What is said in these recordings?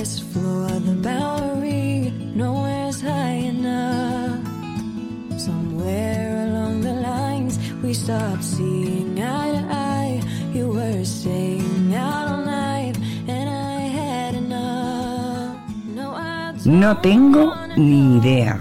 lowest floor of the Bowery, nowhere's high enough. Somewhere along the lines we stopped seeing eye to eye. You were staying out all night and I had enough. No tengo ni idea.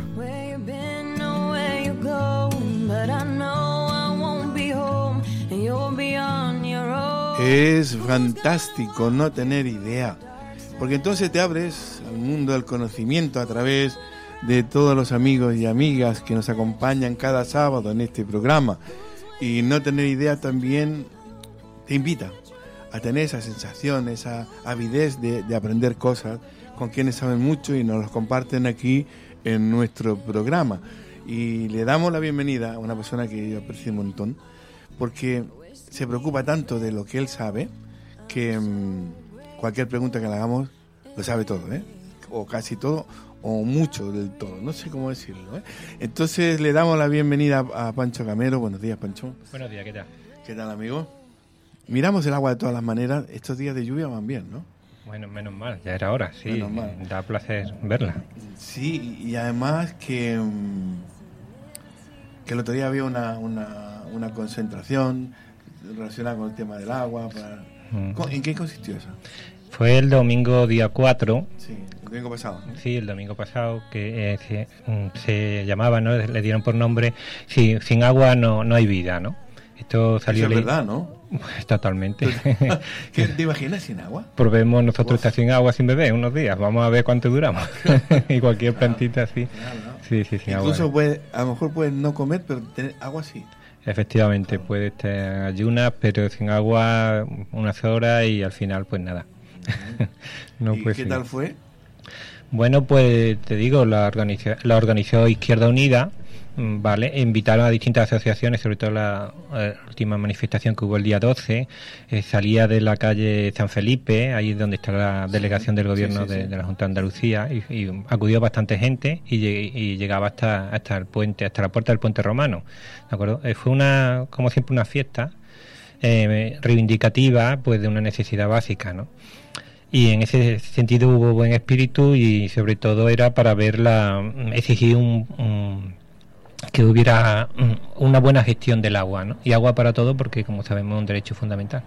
Es fantástico no tener idea, porque entonces te abres al mundo del conocimiento a través de todos los amigos y amigas que nos acompañan cada sábado en este programa. Y no tener idea también te invita a tener esa sensación, esa avidez de aprender cosas con quienes saben mucho y nos los comparten aquí en nuestro programa. Y le damos la bienvenida a una persona que yo aprecio un montón, porque se preocupa tanto de lo que él sabe que cualquier pregunta que le hagamos lo sabe todo, o casi todo, o mucho del todo, no sé cómo decirlo, Entonces le damos la bienvenida a Pancho Camero. Buenos días, Pancho. Buenos días, ¿qué tal? ¿Qué tal, amigo? Miramos el agua de todas las maneras. Estos días de lluvia van bien, ¿no? Bueno, menos mal, ya era hora, sí, Menos mal. da placer verla. Sí, y además que el otro día había una concentración relacionada con el tema del agua. ¿En qué consistió eso? Fue el domingo día 4. Sí, el domingo pasado. Sí, el domingo pasado, que se llamaba, ¿no? Le dieron por nombre, sí, sin agua no hay vida, ¿no? Esto salió. Eso es verdad, ¿no? Totalmente. ¿Qué te imaginas sin agua? Probemos nosotros estar sin agua, sin beber, unos días. Vamos a ver cuánto duramos. Y cualquier plantita así. Claro. Sí, sin Incluso agua. a lo mejor puedes no comer, pero tener agua sí. Efectivamente, puede estar ayunas, pero sin agua unas horas y al final pues nada. No, ¿Y pues, qué sí. tal fue? Bueno, pues te digo, la organizó Izquierda Unida, ¿vale? Invitaron a distintas asociaciones, sobre todo la última manifestación que hubo el día 12, salía de la calle San Felipe, ahí es donde está la delegación del gobierno de la Junta de Andalucía, y acudió bastante gente y llegaba hasta el puente, hasta la puerta del puente romano, ¿de acuerdo? Fue como siempre una fiesta reivindicativa, pues de una necesidad básica, ¿no? Y en ese sentido hubo buen espíritu y sobre todo era para exigir que hubiera una buena gestión del agua, ¿no? Y agua para todo, porque como sabemos es un derecho fundamental.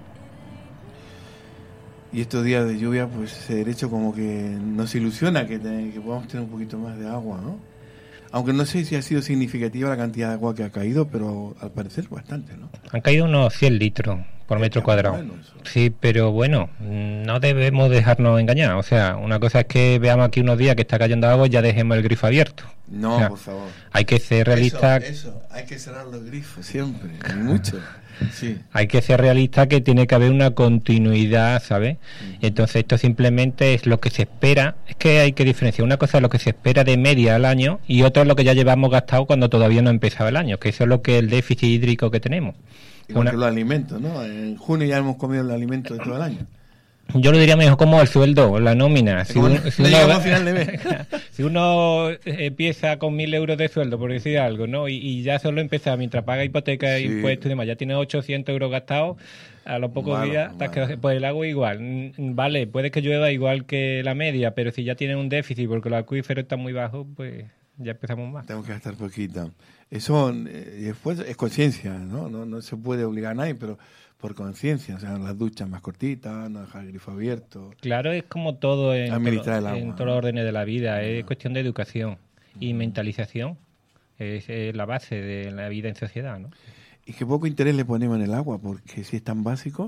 Y estos días de lluvia, pues ese derecho como que nos ilusiona que podamos tener un poquito más de agua, ¿no? Aunque no sé si ha sido significativa la cantidad de agua que ha caído, pero al parecer bastante, ¿no? Han caído unos 100 litros por metro cuadrado. Bueno, sí, pero bueno, no debemos dejarnos engañar. O sea, una cosa es que veamos aquí unos días que está cayendo agua y ya dejemos el grifo abierto. No, o sea, por favor. Hay que ser realistas. Eso, hay que cerrar los grifos siempre, y mucho. Sí. Hay que ser realista, que tiene que haber una continuidad, ¿sabes? Entonces esto simplemente es lo que se espera. Es que hay que diferenciar. Una cosa es lo que se espera de media al año y otra es lo que ya llevamos gastado cuando todavía no ha empezado el año, que eso es lo que el déficit hídrico que tenemos. Igual que los alimentos, ¿no? En junio ya hemos comido el alimento de todo el año. Yo lo diría mejor como el sueldo, la nómina. Si uno, a final de mes. Si uno empieza con 1.000 euros de sueldo, por decir algo, ¿no? Y ya solo empieza, mientras paga hipoteca, impuestos y demás, ya tiene 800 euros gastados, a los pocos días te has quedado, pues el agua igual. Vale, puede que llueva igual que la media, pero si ya tiene un déficit porque los acuíferos están muy bajos, pues ya empezamos más. Tengo que gastar poquito. Eso después es conciencia, ¿no? No se puede obligar a nadie, pero por conciencia, o sea, las duchas más cortitas, no dejar el grifo abierto. Claro, es como todo en todos los órdenes de la vida, es cuestión de educación y mentalización, es la base de la vida en sociedad, ¿no? Y que poco interés le ponemos en el agua, porque si es tan básico,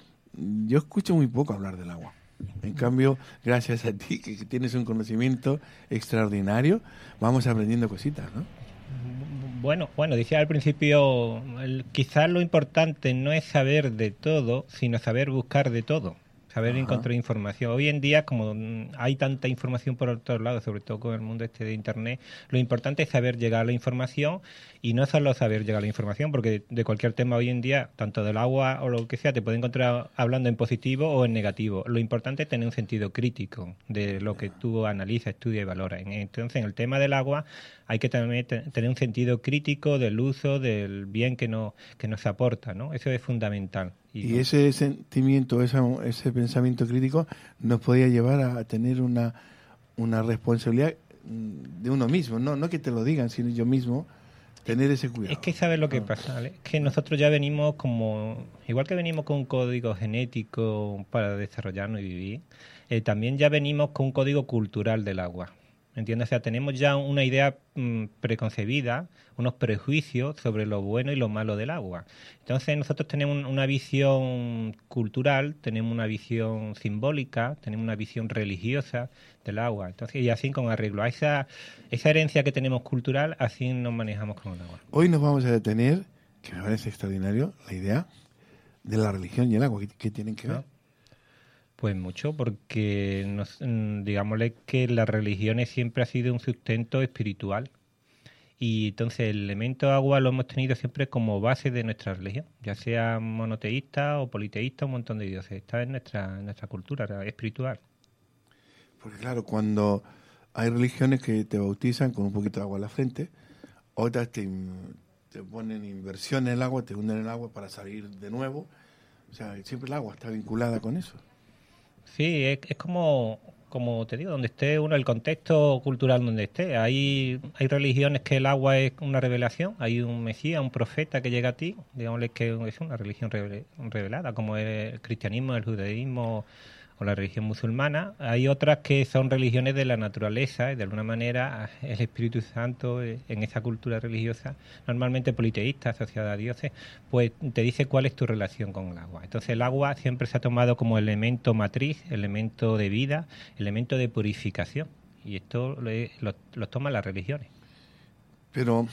yo escucho muy poco hablar del agua. En cambio, gracias a ti, que tienes un conocimiento extraordinario, vamos aprendiendo cositas, ¿no? Bueno, decía al principio, quizás lo importante no es saber de todo, sino saber buscar de todo, saber encontrar información. Hoy en día, como hay tanta información por todos lados, sobre todo con el mundo de Internet, lo importante es saber llegar a la información y no solo saber llegar a la información, porque de cualquier tema hoy en día, tanto del agua o lo que sea, te puede encontrar hablando en positivo o en negativo. Lo importante es tener un sentido crítico de lo que tú analizas, estudias y valoras. Entonces, en el tema del agua hay que también tener un sentido crítico del uso, del bien que nos aporta, ¿no? Eso es fundamental. Y ese sentimiento, ese pensamiento crítico nos podía llevar a tener una responsabilidad de uno mismo, no que te lo digan, sino yo mismo tener ese cuidado. Es que sabes lo que pasa, ¿vale? Es que nosotros ya venimos igual que venimos con un código genético para desarrollarnos y vivir, también ya venimos con un código cultural del agua. ¿Entiendes? O sea, tenemos ya una idea preconcebida, unos prejuicios sobre lo bueno y lo malo del agua. Entonces nosotros tenemos una visión cultural, tenemos una visión simbólica, tenemos una visión religiosa del agua. Entonces, y así con arreglo a esa herencia que tenemos cultural, así nos manejamos con el agua. Hoy nos vamos a detener, que me parece extraordinario, la idea de la religión y el agua. ¿Qué tienen que ver? Pues mucho, porque digámosle que las religiones siempre ha sido un sustento espiritual. Y entonces el elemento agua lo hemos tenido siempre como base de nuestra religión, ya sea monoteísta o politeísta, un montón de dioses. Está en nuestra cultura espiritual. Porque claro, cuando hay religiones que te bautizan con un poquito de agua en la frente, otras te ponen inversión en el agua, te hunden en el agua para salir de nuevo. O sea, siempre el agua está vinculada con eso. Sí, es como te digo, donde esté uno, el contexto cultural donde esté. Hay religiones que el agua es una revelación, hay un mesías, un profeta que llega a ti, digámosle que es una religión revelada, como el cristianismo, el judaísmo o la religión musulmana. Hay otras que son religiones de la naturaleza, y de alguna manera el Espíritu Santo en esa cultura religiosa, normalmente politeísta, asociada a dioses, pues te dice cuál es tu relación con el agua. Entonces el agua siempre se ha tomado como elemento matriz, elemento de vida, elemento de purificación, y esto lo toman las religiones. Pero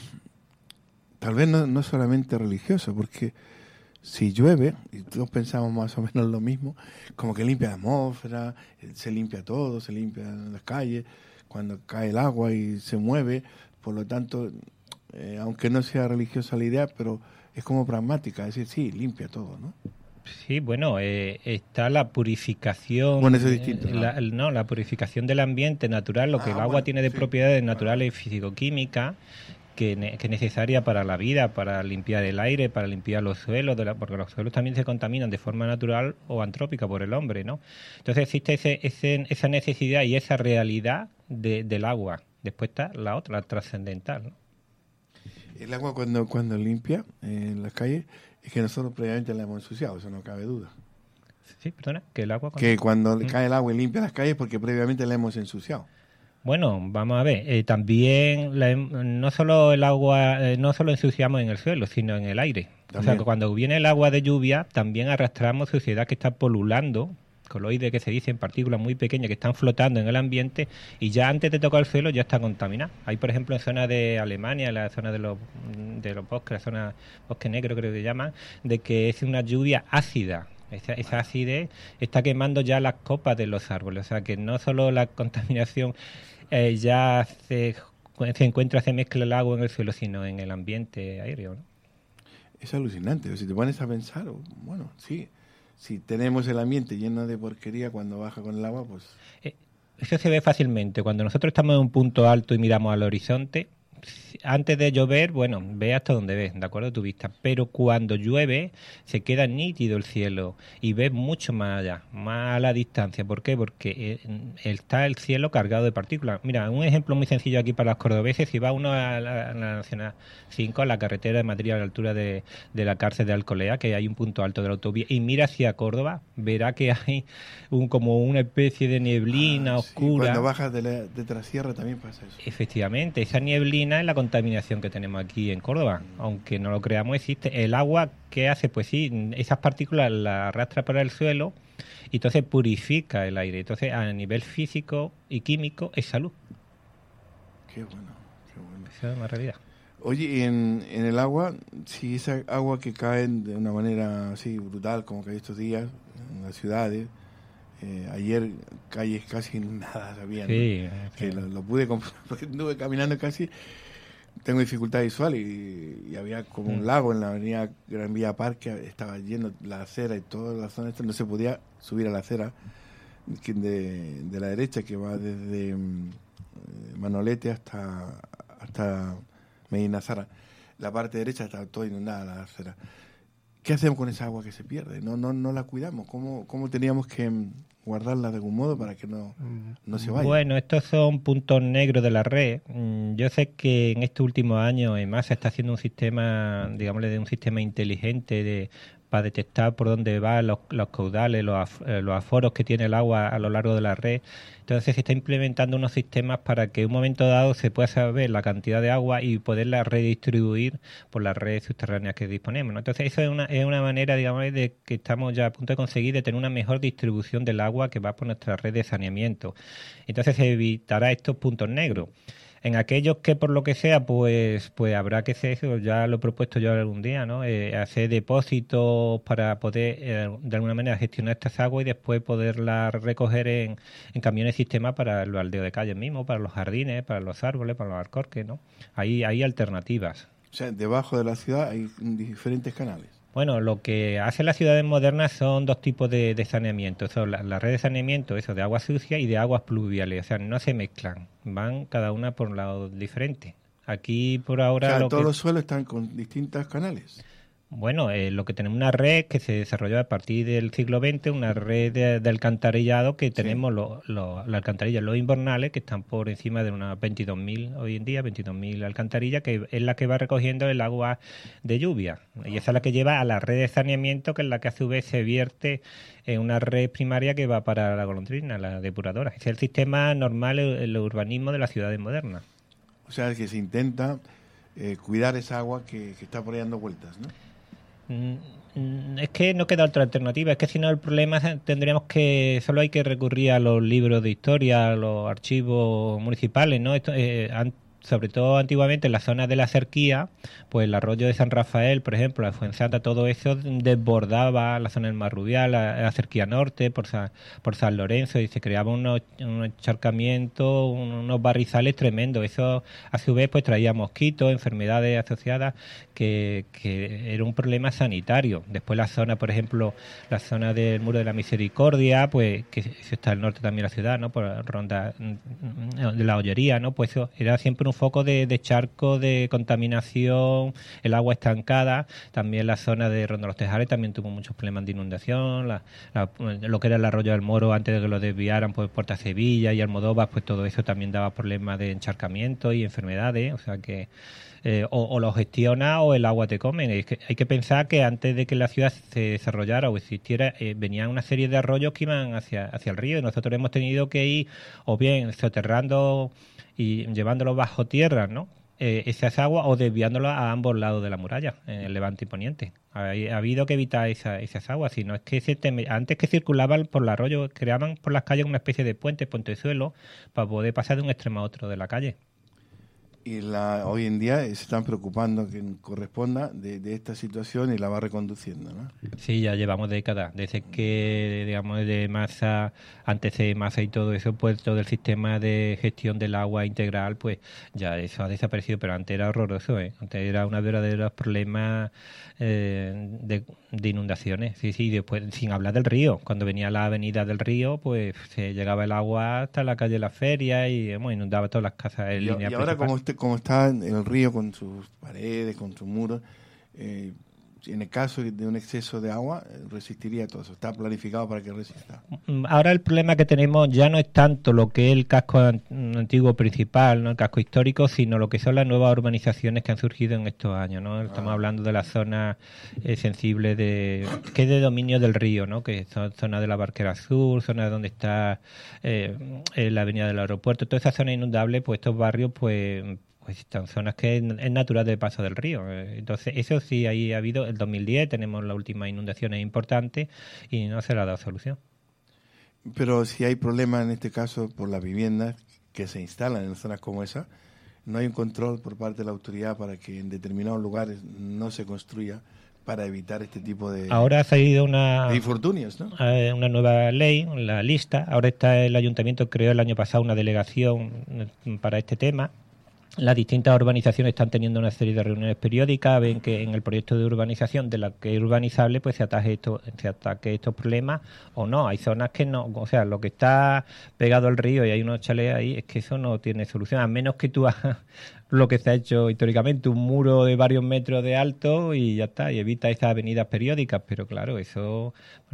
tal vez no solamente religioso, porque si llueve, y todos pensamos más o menos lo mismo, como que limpia la atmósfera, se limpia todo, se limpia las calles, cuando cae el agua y se mueve, por lo tanto, aunque no sea religiosa la idea, pero es como pragmática, es decir, sí, limpia todo, ¿no? Sí, bueno, está la purificación. Bueno, eso es distinto. La purificación del ambiente natural, lo que el agua tiene de propiedades naturales y fisicoquímicas, que es necesaria para la vida, para limpiar el aire, para limpiar los suelos, porque los suelos también se contaminan de forma natural o antrópica por el hombre, ¿no? Entonces existe esa necesidad y esa realidad del agua. Después está la otra, la trascendental, ¿no? El agua cuando limpia en las calles es que nosotros previamente la hemos ensuciado, eso no cabe duda. Sí, perdona, que el agua... Cuando cae el agua y limpia las calles porque previamente la hemos ensuciado. Bueno, vamos a ver, también no solo el agua, no solo ensuciamos en el suelo, sino en el aire. También. O sea, que cuando viene el agua de lluvia, también arrastramos suciedad que está polulando, coloides que se dicen, partículas muy pequeñas que están flotando en el ambiente y ya antes de tocar el suelo ya está contaminada. Hay, por ejemplo, en zonas de Alemania, la zona de los bosques, la zona bosque negro creo que llaman, de que es una lluvia ácida. Esa acidez está quemando ya las copas de los árboles. O sea, que no solo la contaminación ya se encuentra, se mezcla el agua en el suelo, sino en el ambiente aéreo, ¿no? Es alucinante. Si te pones a pensar, bueno, sí, si tenemos el ambiente lleno de porquería cuando baja con el agua, pues... Eso se ve fácilmente. Cuando nosotros estamos en un punto alto y miramos al horizonte, antes de llover, bueno, ve hasta donde ves, de acuerdo a tu vista, pero cuando llueve se queda nítido el cielo y ves mucho más allá, más a la distancia. ¿Por qué? Porque está el cielo cargado de partículas. Mira, un ejemplo muy sencillo aquí para los cordobeses: si va uno a la Nacional 5, a la carretera de Madrid a la altura de la cárcel de Alcolea, que hay un punto alto de la autovía, y mira hacia Córdoba, verá que hay como una especie de neblina oscura. Cuando bajas de Trasierra también pasa eso. Efectivamente, esa neblina es la contaminación que tenemos aquí en Córdoba. Aunque no lo creamos, existe. El agua, ¿qué hace? Pues sí, esas partículas las arrastra para el suelo y entonces purifica el aire. Entonces, a nivel físico y químico, es salud. Qué bueno, qué bueno. Esa es una realidad. Oye, y en el agua, si esa agua que cae de una manera así brutal, como que estos días en las ciudades, ayer calles casi nada sabían, sí, ¿no? Que lo pude comprobar porque anduve caminando casi. Tengo dificultad visual y había como un lago en la avenida Gran Vía Parque, estaba lleno la acera y toda la zona esta, no se podía subir a la acera de la derecha que va desde Manolete hasta Medina Zara. La parte derecha estaba toda inundada la acera. ¿qué hacemos con esa agua que se pierde? No la cuidamos. ¿Cómo teníamos que guardarla de algún modo para que no se vaya? Bueno, estos son puntos negros de la red. Yo sé que en estos últimos años, además, se está haciendo un sistema, digámosle, de un sistema inteligente para detectar por dónde van los caudales, los aforos que tiene el agua a lo largo de la red. Entonces se está implementando unos sistemas para que en un momento dado se pueda saber la cantidad de agua y poderla redistribuir por las redes subterráneas que disponemos, ¿no? Entonces eso es una manera, digamos, de que estamos ya a punto de conseguir de tener una mejor distribución del agua que va por nuestra red de saneamiento. Entonces se evitará estos puntos negros. En aquellos que por lo que sea, pues habrá que hacer eso, ya lo he propuesto yo algún día, ¿no? Hacer depósitos para poder de alguna manera gestionar estas aguas y después poderlas recoger en camiones sistema para el baldeo de calles mismo, para los jardines, para los árboles, para los alcorques, ¿no? Hay alternativas. O sea, debajo de la ciudad hay diferentes canales. Bueno, lo que hacen las ciudades modernas son dos tipos de saneamiento. Son la red de saneamiento, eso de agua sucia y de aguas pluviales. O sea, no se mezclan. Van cada una por un lado diferente. Aquí por ahora... O sea, todos los suelos están con distintos canales. Bueno, lo que tenemos una red que se desarrolló a partir del siglo XX, una red de alcantarillado que tenemos las alcantarillas, los invernales, que están por encima de unas 22.000 hoy en día, 22.000 alcantarillas, que es la que va recogiendo el agua de lluvia. Y esa es la que lleva a la red de saneamiento, que es la que a su vez se vierte en una red primaria que va para la golondrina, la depuradora. Ese es el sistema normal, el urbanismo de las ciudades modernas. O sea, que se intenta cuidar esa agua que está por ahí dando vueltas, ¿no? Es que no queda otra alternativa, es que si no el problema tendríamos que solo hay que recurrir a los libros de historia, a los archivos municipales, ¿no? Esto, sobre todo antiguamente en la zona de la Cerquía, pues el arroyo de San Rafael, por ejemplo, la Fuensanta, todo eso desbordaba la zona del Marrubial, la Cerquía Norte, por San Lorenzo, y se creaban unos encharcamientos, unos barrizales tremendos. Eso a su vez pues traía mosquitos, enfermedades asociadas, que era un problema sanitario. Después la zona, por ejemplo, la zona del Muro de la Misericordia, pues que eso está al norte también de la ciudad, ¿no? Por Ronda de la Ollería, ¿no? Pues eso era siempre un foco de charco, de contaminación, el agua estancada. También la zona de Ronda de los Tejares también tuvo muchos problemas de inundación. Lo que era el arroyo del Moro, antes de que lo desviaran, pues Puerta Sevilla y Almodóvar, pues todo eso también daba problemas de encharcamiento y enfermedades. O sea que o lo gestiona o el agua te comen. Es que hay que pensar que antes de que la ciudad se desarrollara o existiera, venían una serie de arroyos que iban hacia el río, y nosotros hemos tenido que ir o bien soterrando y llevándolo bajo tierra, ¿no? Esas aguas, o desviándolas a ambos lados de la muralla, en el levante y poniente. Ha habido que evitar esas aguas, sino es que antes que circulaban por el arroyo, creaban por las calles una especie de puentezuelo para poder pasar de un extremo a otro de la calle. Y hoy en día se están preocupando que corresponda de esta situación y la va reconduciendo, ¿no? Sí, ya llevamos décadas. Desde que, digamos, de Masa, antes de Masa y todo eso, pues todo el sistema de gestión del agua integral, pues ya eso ha desaparecido, pero antes era horroroso, ¿eh? Antes era uno de los verdaderos problemas de inundaciones. Sí, después, sin hablar del río. Cuando venía la avenida del río, pues se llegaba el agua hasta la calle de la Feria y inundaba todas las casas en línea. Y ahora, como está en el río con sus paredes, con sus muros, en el caso de un exceso de agua, resistiría todo eso. Está planificado para que resista. Ahora el problema que tenemos ya no es tanto lo que es el casco antiguo principal, ¿no? El casco histórico, sino lo que son las nuevas urbanizaciones que han surgido en estos años, ¿no? Estamos hablando de las zonas sensibles que es de dominio del río, ¿no? Que son zonas de la Barquera Sur, zonas donde está la avenida del aeropuerto, toda esa zona inundable, pues estos barrios, pues están zonas que es natural de paso del río. Entonces, eso sí, ahí ha habido, el 2010 tenemos las últimas inundaciones importantes y no se le ha dado solución. Pero si hay problemas en este caso por las viviendas que se instalan en zonas como esa, no hay un control por parte de la autoridad para que en determinados lugares no se construya para evitar este tipo de... Ahora ha salido de infortunios, ¿no? Una nueva ley, la lista. Ahora está el ayuntamiento, creó el año pasado una delegación para este tema. las distintas urbanizaciones están teniendo una serie de reuniones periódicas, ven que en el proyecto de urbanización de la que es urbanizable pues se ataque estos problemas o no. Hay zonas que no, o sea, lo que está pegado al río y hay unos chalés ahí, es que eso no tiene solución, a menos que tú hagas lo que se ha hecho históricamente, un muro de varios metros de alto y ya está, y evita esas avenidas periódicas, pero claro, eso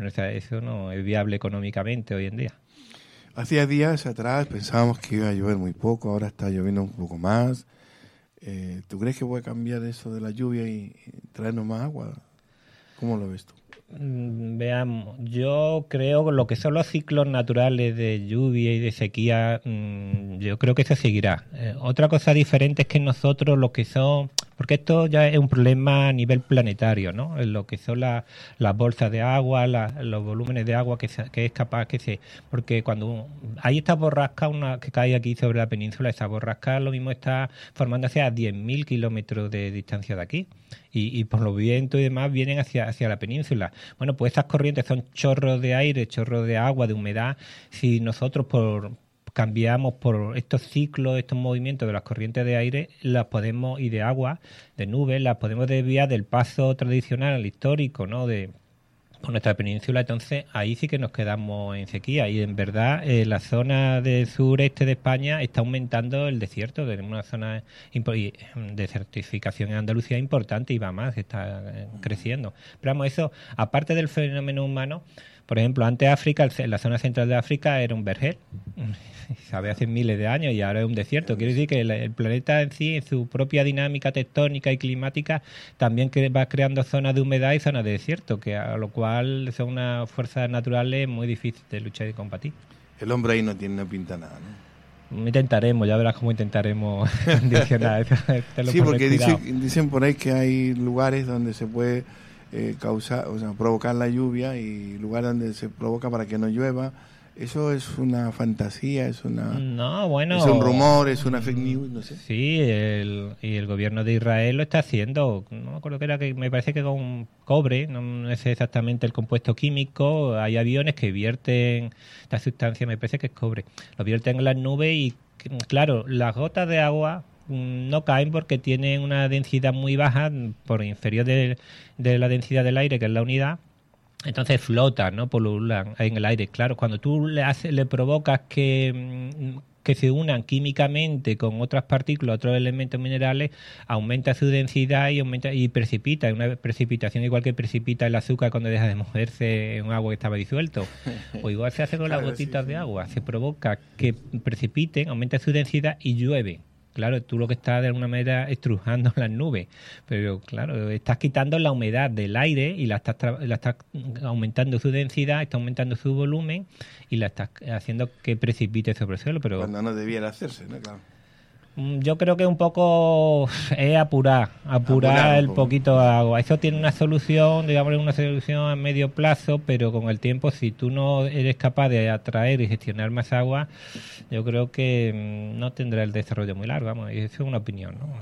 no es viable económicamente hoy en día. Hacía días atrás pensábamos que iba a llover muy poco, ahora está lloviendo un poco más. ¿Tú crees que puede cambiar eso de la lluvia y traernos más agua? ¿Cómo lo ves tú? Veamos, yo creo que lo que son los ciclos naturales de lluvia y de sequía, yo creo que eso seguirá. Otra cosa diferente es que nosotros lo que son, porque esto ya es un problema a nivel planetario, ¿no? Lo que son las bolsas de agua, los volúmenes de agua que es capaz porque cuando hay esta borrasca que cae aquí sobre la península, esa borrasca lo mismo está formándose a 10.000 kilómetros de distancia de aquí. Y por los vientos y demás vienen hacia la península. Bueno, pues estas corrientes son chorros de aire, chorros de agua, de humedad. Si nosotros cambiamos por estos ciclos, estos movimientos de las corrientes de aire, y de agua, de nubes, las podemos desviar del paso tradicional al histórico, ¿no? Con nuestra península, entonces ahí sí que nos quedamos en sequía y en verdad la zona del sureste de España está aumentando el desierto, tenemos una zona de desertificación en Andalucía importante y va más, está creciendo. Pero vamos, eso, aparte del fenómeno humano, por ejemplo, antes África, la zona central de África era un vergel, sabe, hace miles de años y ahora es un desierto. Quiere decir que el planeta en sí, en su propia dinámica tectónica y climática, también va creando zonas de humedad y zonas de desierto, a lo cual son unas fuerzas naturales muy difíciles de luchar y combatir. El hombre ahí no pinta nada, ¿no? Intentaremos, ya verás cómo intentaremos condicionar. Sí, porque dicen por ahí que hay lugares donde se puede provocar la lluvia y lugares donde se provoca para que no llueva. Eso es una fantasía, es un rumor, es una fake news, no sé. Sí, el gobierno de Israel lo está haciendo. No me acuerdo que era, que me parece que con cobre, no sé exactamente el compuesto químico. Hay aviones que vierten esta sustancia, me parece que es cobre. Lo vierten en las nubes y, claro, las gotas de agua no caen porque tienen una densidad muy baja, por inferior de la densidad del aire, que es la unidad. Entonces flotan, ¿no? Pululan en el aire. Claro, cuando tú le provocas que se unan químicamente con otras partículas, otros elementos minerales, aumenta su densidad y precipita. Una precipitación igual que precipita el azúcar cuando deja de moverse en un agua que estaba disuelto. O igual se hace con las gotitas de agua. Se provoca que precipiten, aumenta su densidad y llueve. Claro, tú lo que estás de alguna manera estrujando las nubes, pero claro, estás quitando la humedad del aire y la estás aumentando su densidad, está aumentando su volumen y la estás haciendo que precipite sobre el suelo. Pero cuando no debiera hacerse, ¿no? Claro. Yo creo que un poco es apurar el poquito de agua. Eso tiene una solución, digamos, una solución a medio plazo, pero con el tiempo, si tú no eres capaz de atraer y gestionar más agua, yo creo que no tendrá el desarrollo muy largo. Vamos, eso es una opinión, ¿no?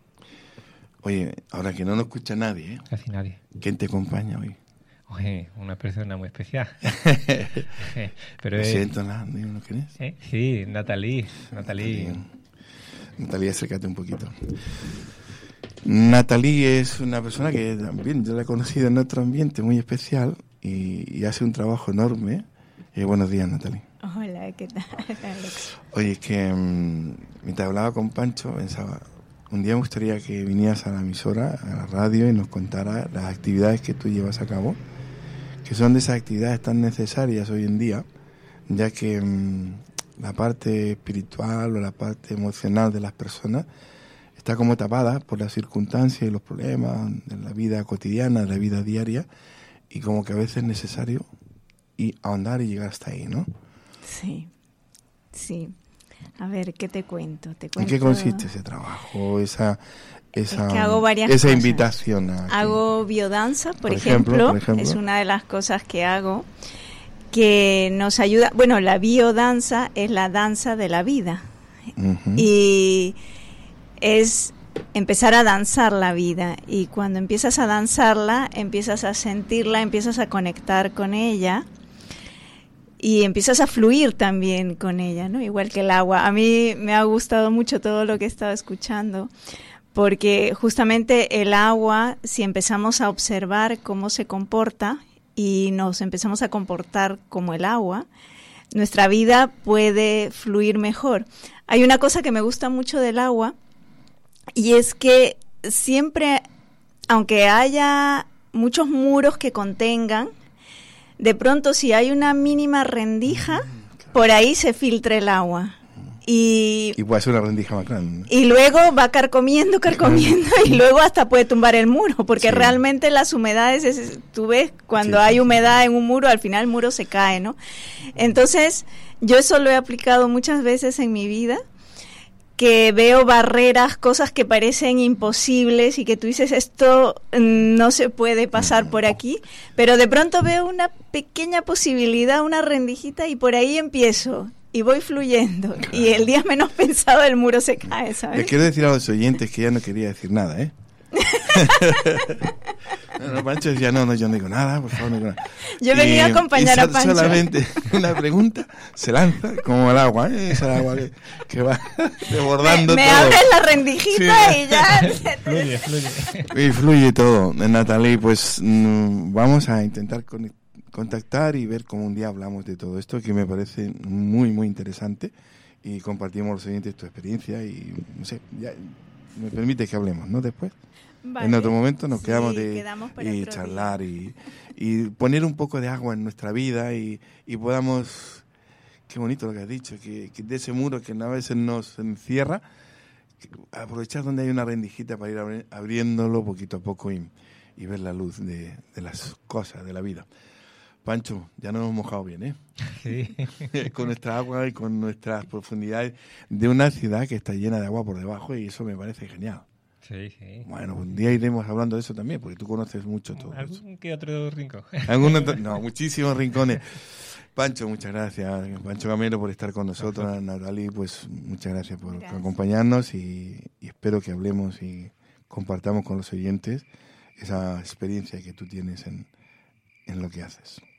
Oye, ahora que no nos escucha nadie, Casi nadie. ¿Quién te acompaña hoy? Oye, una persona muy especial. Pero lo siento, ¿no? ¿Quién es? Sí, Natalie. Natalie, acércate un poquito. Natalie es una persona que también yo la he conocido en otro ambiente muy especial y hace un trabajo enorme. Buenos días, Natalie. Hola, ¿qué tal, Alex? Oye, es que mientras hablaba con Pancho, pensaba, un día me gustaría que vinieras a la emisora, a la radio, y nos contaras las actividades que tú llevas a cabo, que son de esas actividades tan necesarias hoy en día, ya que la parte espiritual o la parte emocional de las personas está como tapada por las circunstancias y los problemas de la vida cotidiana, de la vida diaria, y como que a veces es necesario ahondar y llegar hasta ahí, ¿no? Sí. A ver, ¿qué te cuento? ¿En qué consiste ese trabajo, esa es que hago varias cosas. Invitación? Hago biodanza, por ejemplo, es una de las cosas que hago, que nos ayuda. Bueno, la biodanza es la danza de la vida. Uh-huh. Y es empezar a danzar la vida, y cuando empiezas a danzarla, empiezas a sentirla, empiezas a conectar con ella, y empiezas a fluir también con ella, ¿no? Igual que el agua. A mí me ha gustado mucho todo lo que he estado escuchando, porque justamente el agua, si empezamos a observar cómo se comporta y nos empezamos a comportar como el agua, nuestra vida puede fluir mejor. Hay una cosa que me gusta mucho del agua, y es que siempre, aunque haya muchos muros que contengan, de pronto si hay una mínima rendija, por ahí se filtra el agua. Y puede ser una rendija más grande. Y luego va carcomiendo, y luego hasta puede tumbar el muro, porque realmente las humedades, tú ves, cuando hay humedad en un muro, al final el muro se cae, ¿no? Entonces, yo eso lo he aplicado muchas veces en mi vida, que veo barreras, cosas que parecen imposibles y que tú dices, esto no se puede pasar por aquí, pero de pronto veo una pequeña posibilidad, una rendijita, y por ahí empiezo y voy fluyendo, y el día menos pensado el muro se cae, ¿sabes? Les quiero decir a los oyentes que ya no quería decir nada, ¿eh? No, Pancho decía, no, yo no digo nada, por favor, no digo nada. Yo venía a acompañar a Pancho. Solamente una pregunta se lanza como el agua, ¿eh? Es el agua que va desbordando me todo. Me abres la rendijita y ya. Fluye. Y fluye todo. Natalie, pues vamos a intentar contactar y ver cómo un día hablamos de todo esto, que me parece muy, muy interesante, y compartimos los oyentes tu experiencia y, no sé, ya me permite que hablemos, ¿no? Después. Vale. En otro momento nos quedamos y charlar y poner un poco de agua en nuestra vida y podamos, qué bonito lo que has dicho, que de ese muro que a veces nos encierra, aprovechar donde hay una rendijita para ir abriéndolo poquito a poco y ver la luz de las cosas de la vida. Pancho, ya nos hemos mojado bien, ¿eh? Sí. Con nuestra agua y con nuestras profundidades de una ciudad que está llena de agua por debajo, y eso me parece genial. Sí, sí. Bueno, un día iremos hablando de eso también, porque tú conoces mucho todo. ¿Algún que otro rincón? No, muchísimos rincones. Pancho, muchas gracias. Pancho Gamero, por estar con nosotros. Perfecto. Natalie, pues muchas gracias por acompañarnos y espero que hablemos y compartamos con los oyentes esa experiencia que tú tienes en lo que haces.